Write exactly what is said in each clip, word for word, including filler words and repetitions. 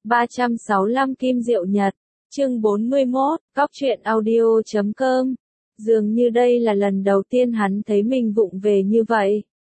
ba trăm sáu mươi lăm Kim Diệu Nhật, chương bốn mươi mốt, Cóc truyện audio chấm com. Dường như đây là lần đầu tiên hắn thấy mình vụng về như vậy.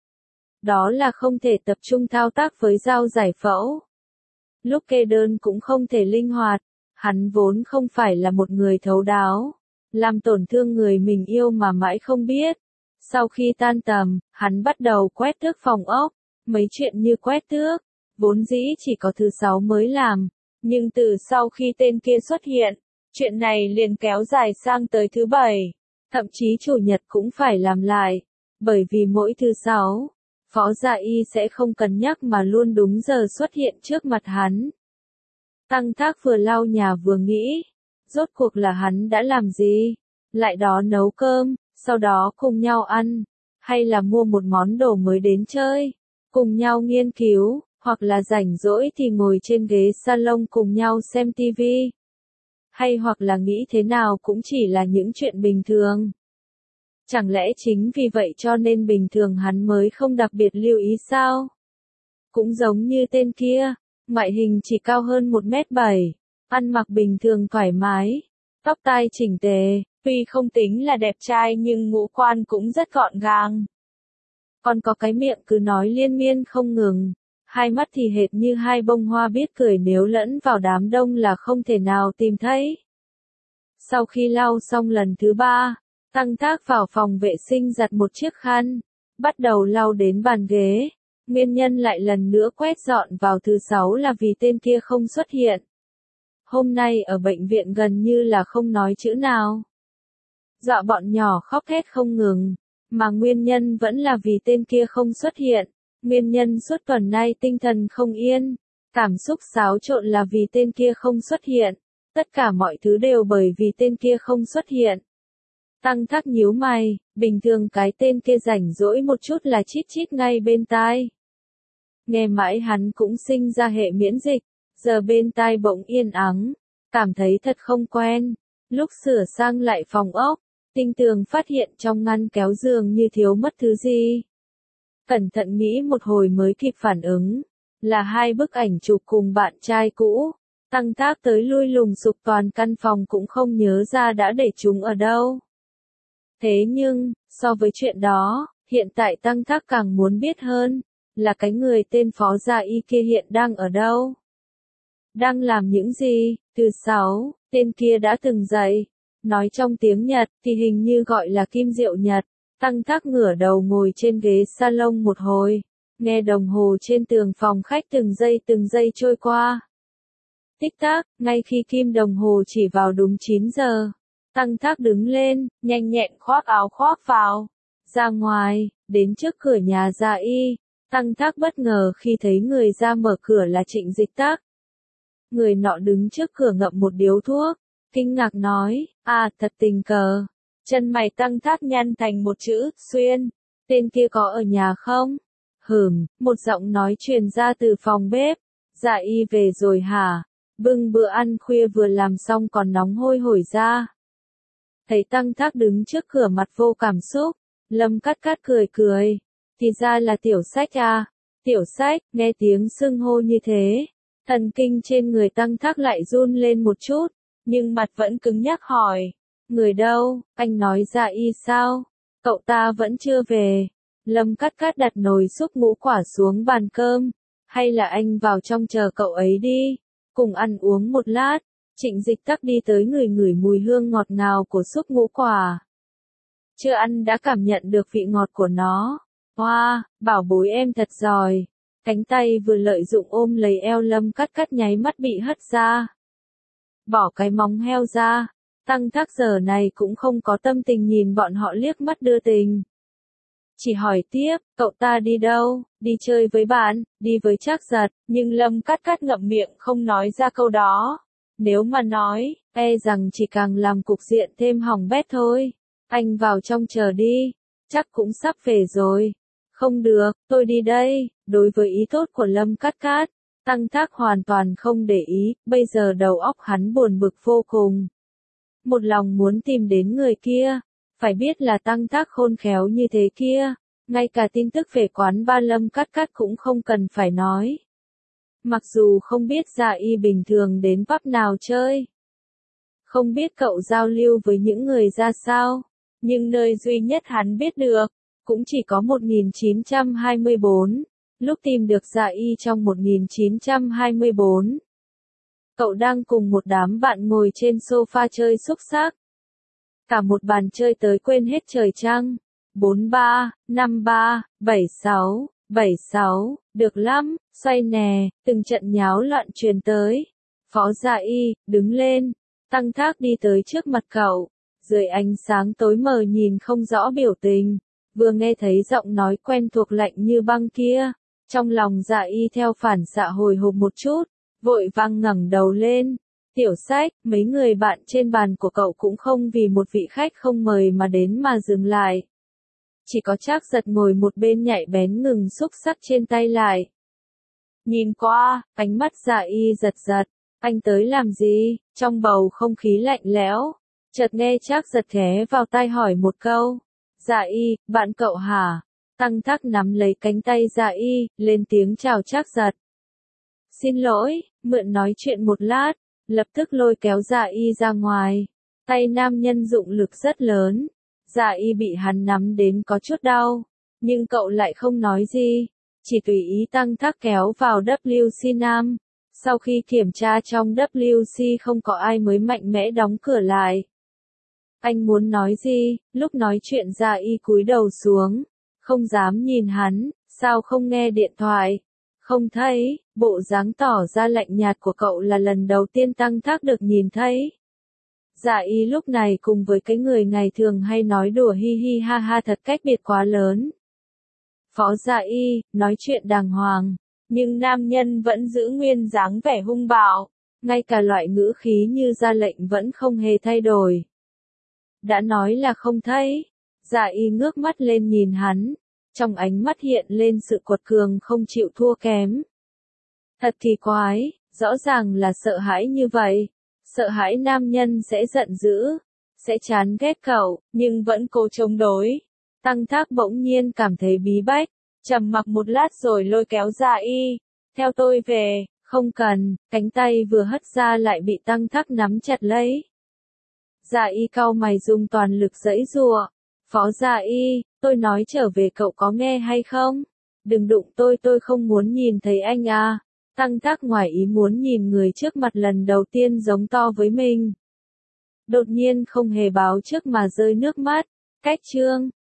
Đó là không thể tập trung thao tác với dao giải phẫu. Lúc kê đơn cũng không thể linh hoạt, hắn vốn không phải là một người thấu đáo, làm tổn thương người mình yêu mà mãi không biết. Sau khi tan tầm, hắn bắt đầu quét tước phòng ốc, mấy chuyện như quét tước, vốn dĩ chỉ có thứ sáu mới làm, nhưng từ sau khi tên kia xuất hiện, chuyện này liền kéo dài sang tới thứ bảy, thậm chí chủ nhật cũng phải làm lại, bởi vì mỗi thứ sáu, Phó Gia Y sẽ không cân nhắc mà luôn đúng giờ xuất hiện trước mặt hắn. Tăng Thác vừa lau nhà vừa nghĩ, rốt cuộc là hắn đã làm gì, lại đó nấu cơm, sau đó cùng nhau ăn, hay là mua một món đồ mới đến chơi, cùng nhau nghiên cứu, hoặc là rảnh rỗi thì ngồi trên ghế salon cùng nhau xem tivi. Hay hoặc là nghĩ thế nào cũng chỉ là những chuyện bình thường. Chẳng lẽ chính vì vậy cho nên bình thường hắn mới không đặc biệt lưu ý sao? Cũng giống như tên kia, ngoại hình chỉ cao hơn một mét bảy, ăn mặc bình thường thoải mái, tóc tai chỉnh tề, tuy không tính là đẹp trai nhưng ngũ quan cũng rất gọn gàng. Còn có cái miệng cứ nói liên miên không ngừng, hai mắt thì hệt như hai bông hoa biết cười nếu lẫn vào đám đông là không thể nào tìm thấy. Sau khi lau xong lần thứ ba, Tăng Thác vào phòng vệ sinh giặt một chiếc khăn, bắt đầu lau đến bàn ghế. Nguyên nhân lại lần nữa quét dọn vào thứ sáu là vì tên kia không xuất hiện. Hôm nay ở bệnh viện gần như là không nói chữ nào. Dọa bọn nhỏ khóc thét không ngừng, mà nguyên nhân vẫn là vì tên kia không xuất hiện. Nguyên nhân suốt tuần nay tinh thần không yên, cảm xúc xáo trộn là vì tên kia không xuất hiện. Tất cả mọi thứ đều bởi vì tên kia không xuất hiện. Tăng Thác nhíu mày, bình thường cái tên kia rảnh rỗi một chút là chít chít ngay bên tai. Nghe mãi hắn cũng sinh ra hệ miễn dịch, giờ bên tai bỗng yên ắng, cảm thấy thật không quen. Lúc sửa sang lại phòng ốc, tinh tường phát hiện trong ngăn kéo giường như thiếu mất thứ gì. Cẩn thận nghĩ một hồi mới kịp phản ứng, là hai bức ảnh chụp cùng bạn trai cũ. Tăng Thác tới lui lùng sục toàn căn phòng cũng không nhớ ra đã để chúng ở đâu. Thế nhưng, so với chuyện đó, hiện tại Tăng Thác càng muốn biết hơn, là cái người tên Phó Gia Y kia hiện đang ở đâu? Đang làm những gì? Thứ sáu, tên kia đã từng dậy. Nói trong tiếng Nhật thì hình như gọi là Kim Diệu Nhật. Tăng Thác ngửa đầu ngồi trên ghế salon một hồi, nghe đồng hồ trên tường phòng khách từng giây từng giây trôi qua. Tích tắc, ngay khi kim đồng hồ chỉ vào đúng chín giờ, Tăng Thác đứng lên, nhanh nhẹn khoác áo khoác vào, ra ngoài, đến trước cửa nhà Gia Y. Tăng Thác bất ngờ khi thấy người ra mở cửa là Trịnh Dịch Tắc. Người nọ đứng trước cửa ngậm một điếu thuốc, kinh ngạc nói, à thật tình cờ. Chân mày Tăng Thác nhăn thành một chữ, xuyên, tên kia có ở nhà không? Hừm, một giọng nói truyền ra từ phòng bếp, Gia Y về rồi hả? Bưng bữa ăn khuya vừa làm xong còn nóng hôi hổi ra. Thấy Tăng Thác đứng trước cửa mặt vô cảm xúc, Lâm Cát Cát cười cười. Thì ra là Tiểu Sách à? Tiểu Sách, nghe tiếng xưng hô như thế, thần kinh trên người Tăng Thác lại run lên một chút, nhưng mặt vẫn cứng nhắc hỏi. Người đâu, anh nói Gia Y sao? Cậu ta vẫn chưa về. Lâm Cát Cát đặt nồi súp ngũ quả xuống bàn cơm. Hay là anh vào trong chờ cậu ấy đi, cùng ăn uống một lát. Trịnh Dịch Tắc đi tới ngửi ngửi mùi hương ngọt ngào của súp ngũ quả. Chưa ăn đã cảm nhận được vị ngọt của nó. Hoa, wow, bảo bối em thật giỏi. Cánh tay vừa lợi dụng ôm lấy eo Lâm Cát Cát nháy mắt bị hất ra. Bỏ cái móng heo ra. Tăng Thác giờ này cũng không có tâm tình nhìn bọn họ liếc mắt đưa tình. Chỉ hỏi tiếp, cậu ta đi đâu? Đi chơi với bạn, đi với Trác Giật, nhưng Lâm Cát Cát ngậm miệng không nói ra câu đó. Nếu mà nói, e rằng chỉ càng làm cục diện thêm hỏng bét thôi. Anh vào trong chờ đi, chắc cũng sắp về rồi. Không được, tôi đi đây. Đối với ý tốt của Lâm Cát Cát, Tăng Thác hoàn toàn không để ý, bây giờ đầu óc hắn buồn bực vô cùng. Một lòng muốn tìm đến người kia, phải biết là Tăng Thác khôn khéo như thế kia, ngay cả tin tức về quán ba Lâm Cát Cát cũng không cần phải nói. Mặc dù không biết Dạ Y bình thường đến pub nào chơi, không biết cậu giao lưu với những người ra sao, nhưng nơi duy nhất hắn biết được, cũng chỉ có một nghìn chín trăm hai mươi bốn. Lúc tìm được Dạ Y trong một nghìn chín trăm hai mươi bốn, cậu đang cùng một đám bạn ngồi trên sofa chơi xúc xắc. Cả một bàn chơi tới quên hết trời trăng. bốn ba, năm ba, bảy sáu, bảy sáu, được lắm, xoay nè, từng trận nháo loạn truyền tới. Phó Dạ Y, đứng lên, tăng thác đi tới trước mặt cậu, dưới ánh sáng tối mờ nhìn không rõ biểu tình, vừa nghe thấy giọng nói quen thuộc lạnh như băng kia, trong lòng Dạ Y theo phản xạ hồi hộp một chút, vội vàng ngẩng đầu lên. Tiểu Sách, mấy người bạn trên bàn của cậu cũng không vì một vị khách không mời mà đến mà dừng lại. Chỉ có Trác Giật ngồi một bên nhạy bén ngừng xúc xắc trên tay lại. Nhìn qua, ánh mắt Dạ Y giật giật, anh tới làm gì? Trong bầu không khí lạnh lẽo, chợt nghe Trác Giật ghé vào tai hỏi một câu. Dạ Y, bạn cậu hả? Tăng Thác nắm lấy cánh tay Dạ Y, lên tiếng chào Trác Giật. Xin lỗi, mượn nói chuyện một lát, lập tức lôi kéo Dạ Y ra ngoài. Tay nam nhân dụng lực rất lớn. Dạ Y bị hắn nắm đến có chút đau, nhưng cậu lại không nói gì, chỉ tùy ý Tăng Thác kéo vào W C Nam. Sau khi kiểm tra trong W C không có ai mới mạnh mẽ đóng cửa lại. Anh muốn nói gì? Lúc nói chuyện Dạ Y cúi đầu xuống, không dám nhìn hắn, sao không nghe điện thoại? Không thấy, bộ dáng tỏ ra lạnh nhạt của cậu là lần đầu tiên Tăng Thác được nhìn thấy. Dạ Y lúc này cùng với cái người ngày thường hay nói đùa hi hi ha ha thật cách biệt quá lớn. Phó Dạ Y, nói chuyện đàng hoàng, nhưng nam nhân vẫn giữ nguyên dáng vẻ hung bạo, ngay cả loại ngữ khí như ra lệnh vẫn không hề thay đổi. Đã nói là không thấy. Dạ Y ngước mắt lên nhìn hắn, trong ánh mắt hiện lên sự quật cường không chịu thua kém. Thật kỳ quái, rõ ràng là sợ hãi như vậy. Sợ hãi nam nhân sẽ giận dữ, sẽ chán ghét cậu, nhưng vẫn cố chống đối. Tăng Thác bỗng nhiên cảm thấy bí bách, trầm mặc một lát rồi lôi kéo Dạ Y. Theo tôi về, không cần, cánh tay vừa hất ra lại bị Tăng Thác nắm chặt lấy. Dạ Y cau mày dùng toàn lực giãy giụa. Phó Dạ Y, tôi nói trở về cậu có nghe hay không? Đừng đụng tôi, tôi không muốn nhìn thấy anh à. Tăng Thác ngoài ý muốn nhìn người trước mặt lần đầu tiên giống to với mình. Đột nhiên không hề báo trước mà rơi nước mắt. Cách chương